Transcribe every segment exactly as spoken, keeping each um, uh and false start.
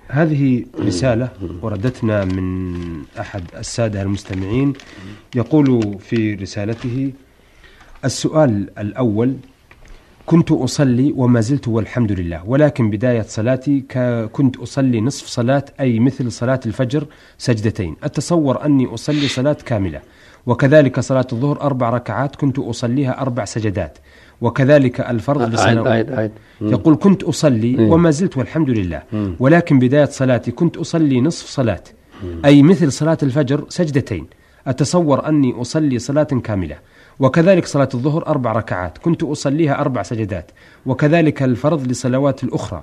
هذه رسالة وردتنا من أحد السادة المستمعين، يقول في رسالته: السؤال الأول: كنت أصلي وما زلت والحمد لله، ولكن بداية صلاتي كنت أصلي نصف صلاة، أي مثل صلاة الفجر سجدتين، أتصور أني أصلي صلاة كاملة، وكذلك صلاة الظهر أربع ركعات كنت أصليها أربع سجدات، وكذلك الفرض لسنوات. يقول: كنت أصلي وما زلت والحمد لله، ولكن بداية صلاتي كنت أصلي نصف صلاة، أي مثل صلاة الفجر سجدتين، أتصور أني أصلي صلاة كاملة، وكذلك صلاة الظهر أربع ركعات كنت أصليها أربع سجدات، وكذلك الفرض لصلوات الأخرى.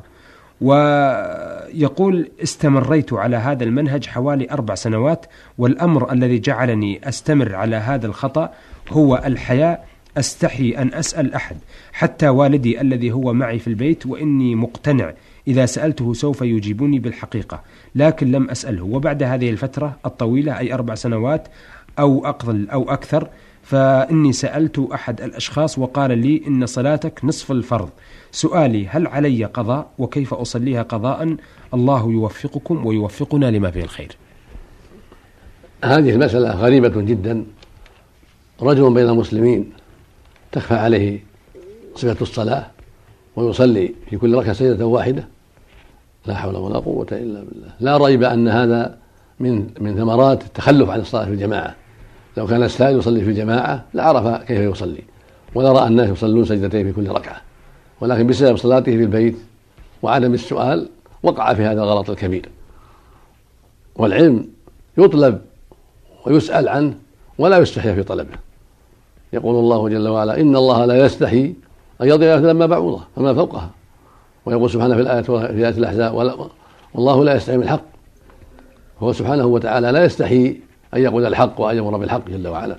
ويقول: استمريت على هذا المنهج حوالي أربع سنوات، والأمر الذي جعلني أستمر على هذا الخطأ هو الحياء، أستحي أن أسأل أحد، حتى والدي الذي هو معي في البيت، وإني مقتنع إذا سألته سوف يجيبني بالحقيقة، لكن لم أسأله. وبعد هذه الفترة الطويلة، أي أربع سنوات أو أقل أو أكثر، فإني سألت أحد الأشخاص وقال لي: إن صلاتك نصف الفرض. سؤالي: هل علي قضاء؟ وكيف أصليها قضاء؟ الله يوفقكم ويوفقنا لما فيه الخير. هذه المسألة غريبة جدا. رجل بين المسلمين تخفى عليه صفة الصلاة ويصلي في كل ركعة سجدة واحدة، لا حول ولا قوة إلا بالله. لا ريب أن هذا من من ثمرات التخلف عن الصلاة في الجماعة. لو كان السائل يصلي في الجماعة لعرف كيف يصلي، ولرأى الناس يصلون سجدتين في كل ركعة، ولكن بسبب صلاته في البيت وعدم السؤال وقع في هذا الغلط الكبير. والعلم يطلب ويسأل عنه ولا يستحي في طلبه. يقول الله جل وعلا: إن الله لا يستحي أن يضع مثلا ما بعوضة فما فوقها. ويقول سبحانه في الآية في آية الأحزاب: والله لا يستحي من الحق. هو سبحانه وتعالى لا يستحي أن يقول الحق وأن يأمر بالحق جل وعلا.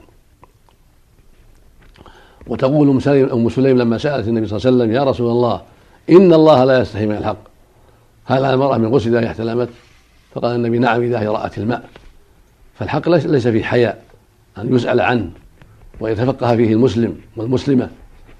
وتقول أم سليم لما سألت النبي صلى الله عليه وسلم: يا رسول الله، إن الله لا يستحي من الحق، هل على المرأة من غسل إذا احتلمت؟ فقال النبي: نعم، إذا هي رأت الماء. فالحق ليس فيه حياء أن يسأل عنه ويتفقه فيه المسلم والمسلمة.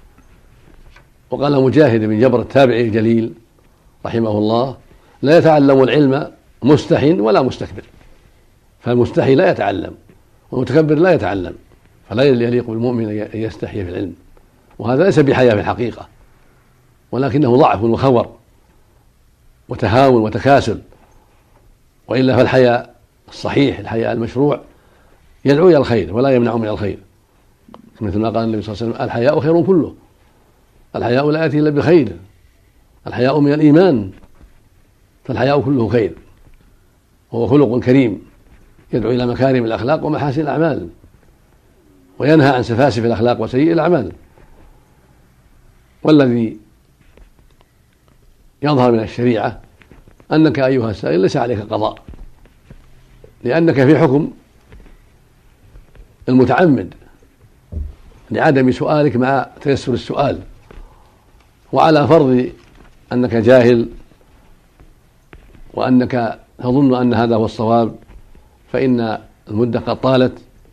وقال مجاهد بن جبر التابعي الجليل رحمه الله: لا يتعلم العلم مستح ولا مستكبر. فالمستحي لا يتعلم، والمتكبر لا يتعلم، فلا يليق بالمؤمن أن يستحي في العلم. وهذا ليس بحياء في الحقيقة، ولكنه ضعف وخور وتهاون وتكاسل. وإلا فالحياء الصحيح، الحياء المشروع، يدعو إلى الخير ولا يمنع من الخير، مثل ما قال النبي صلى الله عليه وسلم: الحياء خير كله. الحياء لا يأتي إلا بخير، الحياء من الإيمان، فالحياء كله خير، وهو خلق كريم يدعو إلى مكارم الأخلاق ومحاسن الأعمال، وينهى عن سفاسف الأخلاق وسيء الأعمال. والذي يظهر من الشريعة أنك أيها السائل ليس عليك قضاء، لأنك في حكم المتعمد لعدم سؤالك مع تيسر السؤال، وعلى فرض أنك جاهل وأنك تظن أن هذا هو الصواب، فإن المدة قد طالت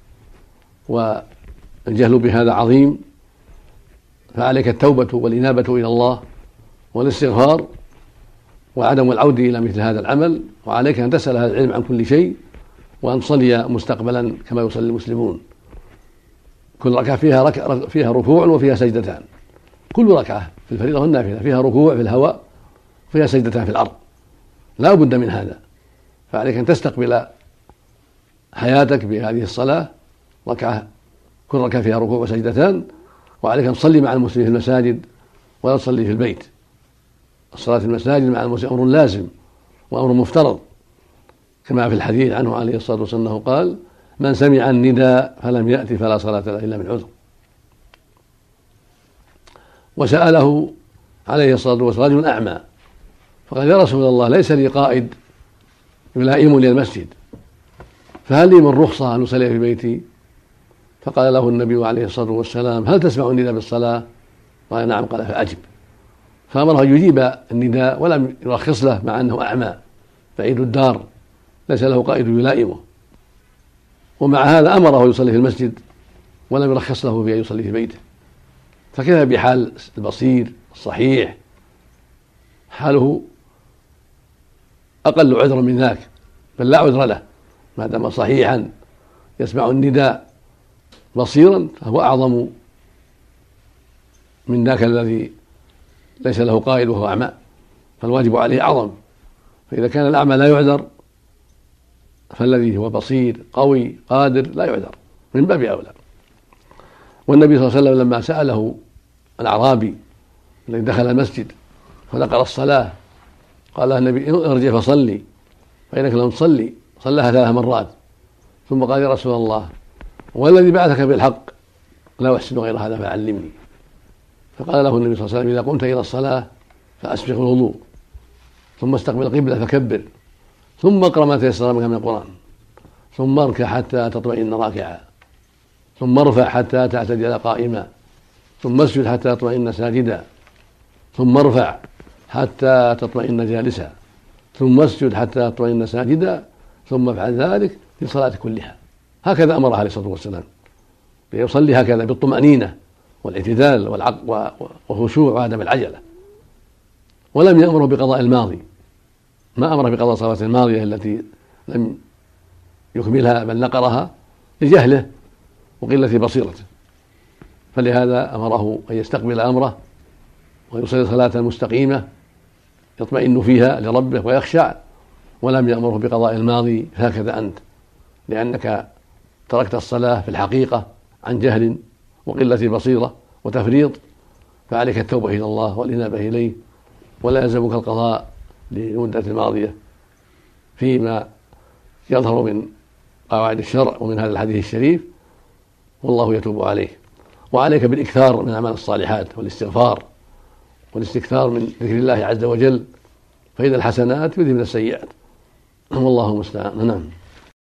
والجهل بهذا عظيم، فعليك التوبة والإنابة إلى الله والاستغفار وعدم العودة إلى مثل هذا العمل. وعليك أن تسأل هذا العلم عن كل شيء، وأن تصلي مستقبلا كما يصلي المسلمون. كل ركعة فيها, ركع فيها ركوع وفيها سجدتان، كل ركعة في الفريضة والنافلة فيها ركوع في الهواء وفيها سجدتان في الأرض، لا بد من هذا. فعليك أن تستقبل حياتك بهذه الصلاة، ركعة كل ركعة فيها ركوع وسجدتان، وعليك أن تصلي مع المسلمين في المساجد ولا تصلي في البيت. الصلاة في المساجد مع المسلمين أمر لازم وأمر مفترض، كما في الحديث عنه عليه الصلاة والسلام أنه قال: من سمع النداء فلم يأتي فلا صلاة له إلا من عذر. وسأله عليه الصلاة والسلام رجل أعمى فقال: يا رسول الله، ليس لي قائد يلائمني المسجد، فهل لي من رخصة أن أصلي في بيتي؟ فقال له النبي عليه الصلاة والسلام: هل تسمع النداء بالصلاة؟ قال: نعم. قال: فأجب. فأمره أن يجيب النداء ولم يرخص له، مع أنه أعمى بعيد الدار ليس له قائد يلائمه، ومع هذا أمره يصلي في المسجد ولم يرخص له بأن يصلي في بيته. فكيف بحال البصير الصحيح؟ حاله أقل عذر من ذاك، بل لا عذر له ما دام صحيحا يسمع النداء بصيرا، فهو أعظم من ذاك الذي ليس له قائد وهو أعمى، فالواجب عليه أعظم. فإذا كان الأعمى لا يعذر، فالذي هو بصير قوي قادر لا يعذر من باب أولى. والنبي صلى الله عليه وسلم لما سأله الأعرابي الذي دخل المسجد فذكر الصلاة قال له النبي ارجع فصلي فإنك لم تصلي، صلىها ثلاث مرات، ثم قال يا رسول الله والذي بعثك بالحق لا أحسن غير هذا فعلمني. فقال له النبي صلى الله عليه وسلم إذا قمت إلى الصلاة فأسبغ الوضوء، ثم استقبل القبلة فكبر، ثم اقرأ ما تيسر منك من القرآن، ثم اركع حتى تطمئن راكعا، ثم ارفع حتى تعتدل قائما، ثم اسجد حتى تطمئن ساجدا، ثم ارفع حتى تطمئن جالسا، ثم اسجد حتى تطمئن ساجدا، ثم افعل ذلك في صلاة كلها. هكذا أمره عليه الصلاة والسلام يصلي هكذا بالطمأنينة والاعتدال والخشوع وعدم العجلة، ولم يأمره بقضاء الماضي، ما أمر بقضاء الصلاة الماضية التي لم يكملها بل نقرها لجهله وقلة بصيرته، فلهذا أمره أن يستقبل أمره ويصلي صلاة مستقيمة يطمئن فيها لربه ويخشع، ولم يأمره بقضاء الماضي هكذا أنت، لأنك تركت الصلاة في الحقيقة عن جهل وقلة بصيرة وتفريط، فعليك التوبة إلى الله والإنابة إليه، ولا يلزمك القضاء للمدة الماضية فيما يظهر من قواعد الشرع ومن هذا الحديث الشريف، والله يتوب عليه. وعليك بالإكثار من أعمال الصالحات والاستغفار والاستكثار من ذكر الله عز وجل، فإذا الحسنات يذهبن السيئات، والله المستعان. نعم.